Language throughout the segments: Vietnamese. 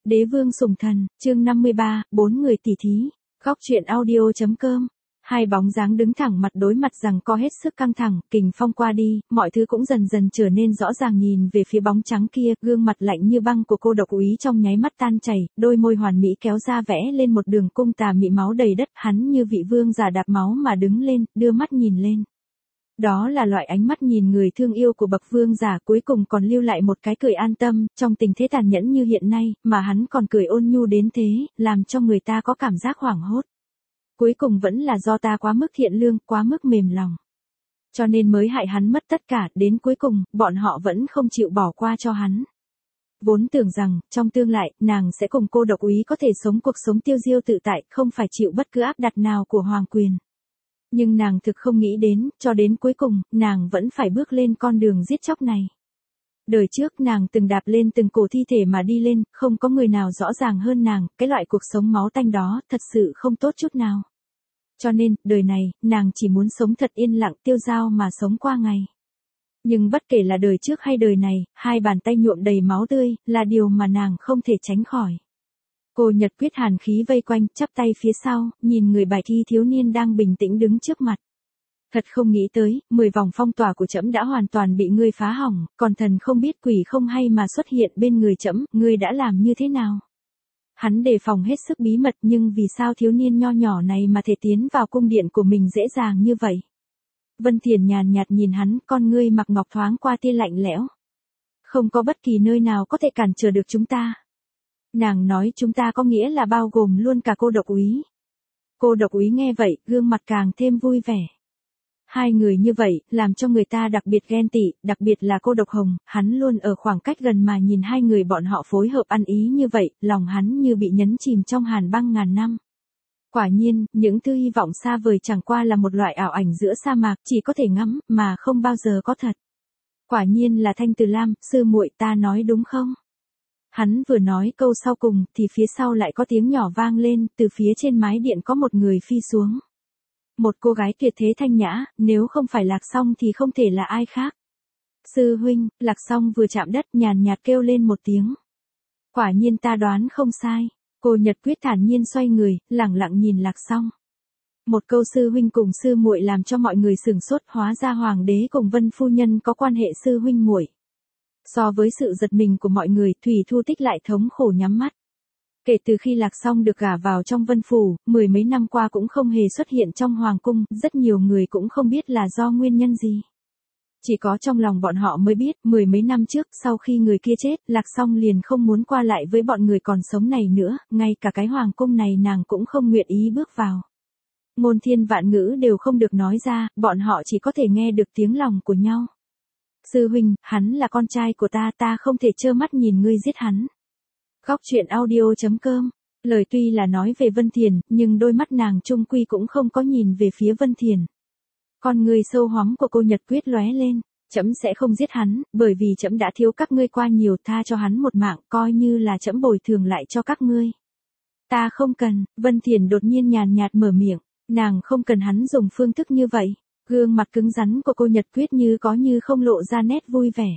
Đế vương sủng thần, chương 53, 4 người tỉ thí. Góc truyện audio.com. Hai bóng dáng đứng thẳng mặt đối mặt rằng co hết sức căng thẳng, kình phong qua đi, mọi thứ cũng dần dần trở nên rõ ràng nhìn về phía bóng trắng kia, gương mặt lạnh như băng của cô độc úy trong nháy mắt tan chảy, đôi môi hoàn mỹ kéo ra vẽ lên một đường cung tà mị máu đầy đất, hắn như vị vương giả đạp máu mà đứng lên, đưa mắt nhìn lên. Đó là loại ánh mắt nhìn người thương yêu của bậc vương giả, cuối cùng còn lưu lại một cái cười an tâm, trong tình thế tàn nhẫn như hiện nay, mà hắn còn cười ôn nhu đến thế, làm cho người ta có cảm giác hoảng hốt. Cuối cùng vẫn là do ta quá mức thiện lương, quá mức mềm lòng. Cho nên mới hại hắn mất tất cả, đến cuối cùng, bọn họ vẫn không chịu bỏ qua cho hắn. Vốn tưởng rằng, trong tương lai, nàng sẽ cùng cô độc úy có thể sống cuộc sống tiêu diêu tự tại, không phải chịu bất cứ áp đặt nào của hoàng quyền. Nhưng nàng thực không nghĩ đến, cho đến cuối cùng, nàng vẫn phải bước lên con đường giết chóc này. Đời trước nàng từng đạp lên từng cổ thi thể mà đi lên, không có người nào rõ ràng hơn nàng, cái loại cuộc sống máu tanh đó, thật sự không tốt chút nào. Cho nên, đời này, nàng chỉ muốn sống thật yên lặng tiêu dao mà sống qua ngày. Nhưng bất kể là đời trước hay đời này, hai bàn tay nhuộm đầy máu tươi, là điều mà nàng không thể tránh khỏi. Cô Nhật Quyết hàn khí vây quanh, chắp tay phía sau, nhìn người bài thi thiếu niên đang bình tĩnh đứng trước mặt. Thật không nghĩ tới, 10 vòng phong tỏa của trẫm đã hoàn toàn bị ngươi phá hỏng, còn thần không biết quỷ không hay mà xuất hiện bên người trẫm, ngươi đã làm như thế nào? Hắn đề phòng hết sức bí mật, nhưng vì sao thiếu niên nho nhỏ này mà thể tiến vào cung điện của mình dễ dàng như vậy? Vân Thiền nhàn nhạt nhìn hắn, con ngươi mặc ngọc thoáng qua tia lạnh lẽo. Không có bất kỳ nơi nào có thể cản trở được chúng ta. Nàng nói chúng ta có nghĩa là bao gồm luôn cả cô độc úy. Cô độc úy nghe vậy, gương mặt càng thêm vui vẻ. Hai người như vậy, làm cho người ta đặc biệt ghen tị, đặc biệt là cô độc hồng, hắn luôn ở khoảng cách gần mà nhìn hai người bọn họ phối hợp ăn ý như vậy, lòng hắn như bị nhấn chìm trong hàn băng ngàn năm. Quả nhiên, những thứ hy vọng xa vời chẳng qua là một loại ảo ảnh giữa sa mạc, chỉ có thể ngắm, mà không bao giờ có thật. Quả nhiên là Thanh Từ Lam, sư muội, ta nói đúng không? Hắn vừa nói câu sau cùng, thì phía sau lại có tiếng nhỏ vang lên, từ phía trên mái điện có một người phi xuống. Một cô gái tuyệt thế thanh nhã, nếu không phải Lạc Song thì không thể là ai khác. Sư huynh, Lạc Song vừa chạm đất nhàn nhạt kêu lên một tiếng. Quả nhiên ta đoán không sai. Cô Nhật Quyết thản nhiên xoay người, lẳng lặng nhìn Lạc Song. Một câu sư huynh cùng sư muội làm cho mọi người sửng sốt, hóa ra hoàng đế cùng Vân phu nhân có quan hệ sư huynh muội. So với sự giật mình của mọi người, Thủy Thu Tích lại thống khổ nhắm mắt. Kể từ khi Lạc Song được gả vào trong Vân Phủ, 10 mấy năm qua cũng không hề xuất hiện trong Hoàng Cung, rất nhiều người cũng không biết là do nguyên nhân gì. Chỉ có trong lòng bọn họ mới biết, 10 mấy năm trước, sau khi người kia chết, Lạc Song liền không muốn qua lại với bọn người còn sống này nữa, ngay cả cái Hoàng Cung này nàng cũng không nguyện ý bước vào. Ngôn thiên vạn ngữ đều không được nói ra, bọn họ chỉ có thể nghe được tiếng lòng của nhau. Sư huynh, hắn là con trai của ta, ta không thể trơ mắt nhìn ngươi giết hắn. Góc truyện audio.com. Lời tuy là nói về Vân Thiền, nhưng đôi mắt nàng chung quy cũng không có nhìn về phía Vân Thiền. Con người sâu hoắm của cô Nhật Quyết lóe lên, trẫm sẽ không giết hắn, bởi vì trẫm đã thiếu các ngươi qua nhiều, tha cho hắn một mạng, coi như là trẫm bồi thường lại cho các ngươi. Ta không cần, Vân Thiền đột nhiên nhàn nhạt mở miệng, nàng không cần hắn dùng phương thức như vậy. Gương mặt cứng rắn của cô Nhật Quyết như có như không lộ ra nét vui vẻ.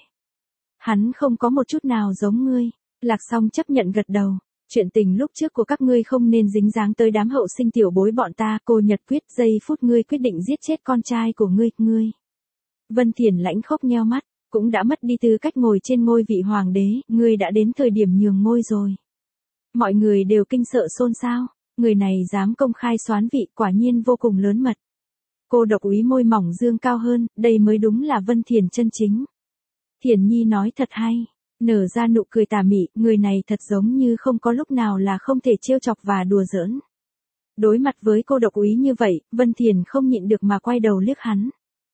Hắn không có một chút nào giống ngươi. Lạc Song chấp nhận gật đầu. Chuyện tình lúc trước của các ngươi không nên dính dáng tới đám hậu sinh tiểu bối bọn ta. Cô Nhật Quyết, giây phút ngươi quyết định giết chết con trai của ngươi. Vân Thiền lãnh khốc nheo mắt, cũng đã mất đi tư cách ngồi trên ngôi vị hoàng đế, ngươi đã đến thời điểm nhường ngôi rồi. Mọi người đều kinh sợ xôn xao, người này dám công khai soán vị, quả nhiên vô cùng lớn mật. Cô độc úy môi mỏng dương cao hơn, đây mới đúng là Vân Thiền chân chính. Thiền Nhi nói thật hay, nở ra nụ cười tà mị, người này thật giống như không có lúc nào là không thể trêu chọc và đùa giỡn. Đối mặt với cô độc úy như vậy, Vân Thiền không nhịn được mà quay đầu liếc hắn.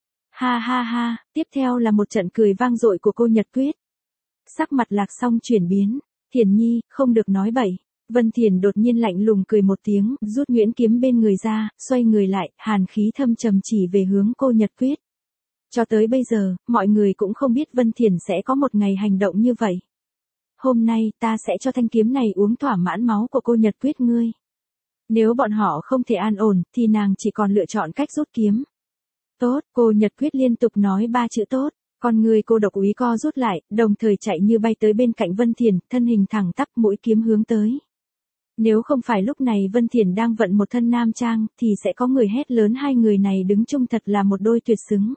Ha ha ha, tiếp theo là một trận cười vang dội của cô Nhật Quyết. Sắc mặt Lạc Song chuyển biến, Thiền Nhi, không được nói bậy. Vân Thiền đột nhiên lạnh lùng cười một tiếng, rút nhuyễn kiếm bên người ra, xoay người lại, hàn khí thâm trầm chỉ về hướng cô Nhật Quyết. Cho tới bây giờ, mọi người cũng không biết Vân Thiền sẽ có một ngày hành động như vậy. Hôm nay, ta sẽ cho thanh kiếm này uống thỏa mãn máu của cô Nhật Quyết ngươi. Nếu bọn họ không thể an ổn, thì nàng chỉ còn lựa chọn cách rút kiếm. Tốt, cô Nhật Quyết liên tục nói 3 chữ tốt. Con người cô độc úy co rút lại, đồng thời chạy như bay tới bên cạnh Vân Thiền, thân hình thẳng tắp mũi kiếm hướng tới. Nếu không phải lúc này Vân Thiền đang vận một thân nam trang, thì sẽ có người hét lớn hai người này đứng chung thật là một đôi tuyệt xứng.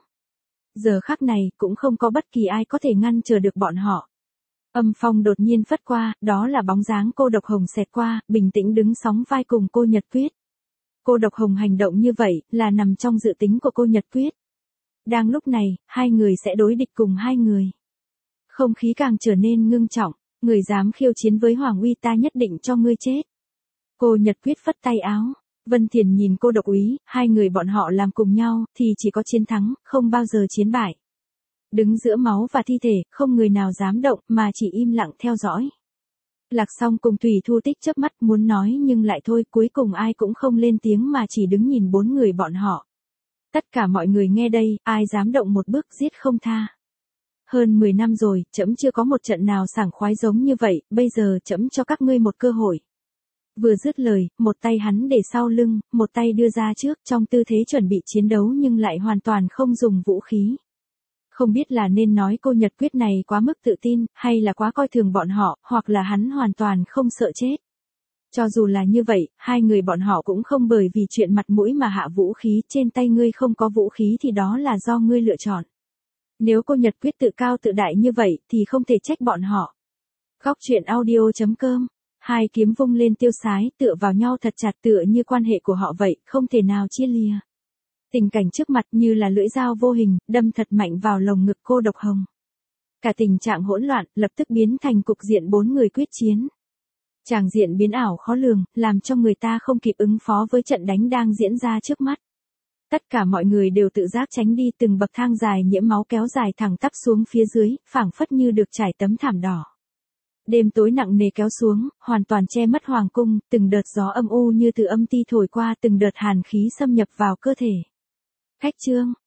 Giờ khắc này, cũng không có bất kỳ ai có thể ngăn chờ được bọn họ. Âm phong đột nhiên phất qua, đó là bóng dáng cô độc hồng xẹt qua, bình tĩnh đứng sóng vai cùng cô Nhật Quyết. Cô độc hồng hành động như vậy, là nằm trong dự tính của cô Nhật Quyết. Đang lúc này, hai người sẽ đối địch cùng hai người. Không khí càng trở nên ngưng trọng, người dám khiêu chiến với Hoàng Uy ta nhất định cho ngươi chết. Cô Nhật Quyết phất tay áo, Vân Thiền nhìn cô độc úy, hai người bọn họ làm cùng nhau, thì chỉ có chiến thắng, không bao giờ chiến bại. Đứng giữa máu và thi thể, không người nào dám động, mà chỉ im lặng theo dõi. Lạc Song cùng Thủy Thu Tích chớp mắt muốn nói nhưng lại thôi, cuối cùng ai cũng không lên tiếng mà chỉ đứng nhìn bốn người bọn họ. Tất cả mọi người nghe đây, ai dám động một bước giết không tha. Hơn 10 năm rồi, trẫm chưa có một trận nào sảng khoái giống như vậy, bây giờ trẫm cho các ngươi một cơ hội. Vừa dứt lời, một tay hắn để sau lưng, một tay đưa ra trước trong tư thế chuẩn bị chiến đấu nhưng lại hoàn toàn không dùng vũ khí. Không biết là nên nói cô Nhật Quyết này quá mức tự tin, hay là quá coi thường bọn họ, hoặc là hắn hoàn toàn không sợ chết. Cho dù là như vậy, hai người bọn họ cũng không bởi vì chuyện mặt mũi mà hạ vũ khí, trên tay ngươi không có vũ khí thì đó là do ngươi lựa chọn. Nếu cô Nhật Quyết tự cao tự đại như vậy, thì không thể trách bọn họ. Góc truyện audio.com. Hai kiếm vung lên tiêu sái, tựa vào nhau thật chặt tựa như quan hệ của họ vậy, không thể nào chia lìa. Tình cảnh trước mặt như là lưỡi dao vô hình, đâm thật mạnh vào lồng ngực cô độc hồng. Cả tình trạng hỗn loạn, lập tức biến thành cục diện bốn người quyết chiến. Tràng diện biến ảo khó lường, làm cho người ta không kịp ứng phó với trận đánh đang diễn ra trước mắt. Tất cả mọi người đều tự giác tránh đi, từng bậc thang dài nhiễm máu kéo dài thẳng tắp xuống phía dưới, phảng phất như được trải tấm thảm đỏ. Đêm tối nặng nề kéo xuống, hoàn toàn che mất hoàng cung, từng đợt gió âm u như từ âm ti thổi qua, từng đợt hàn khí xâm nhập vào cơ thể. Khách chương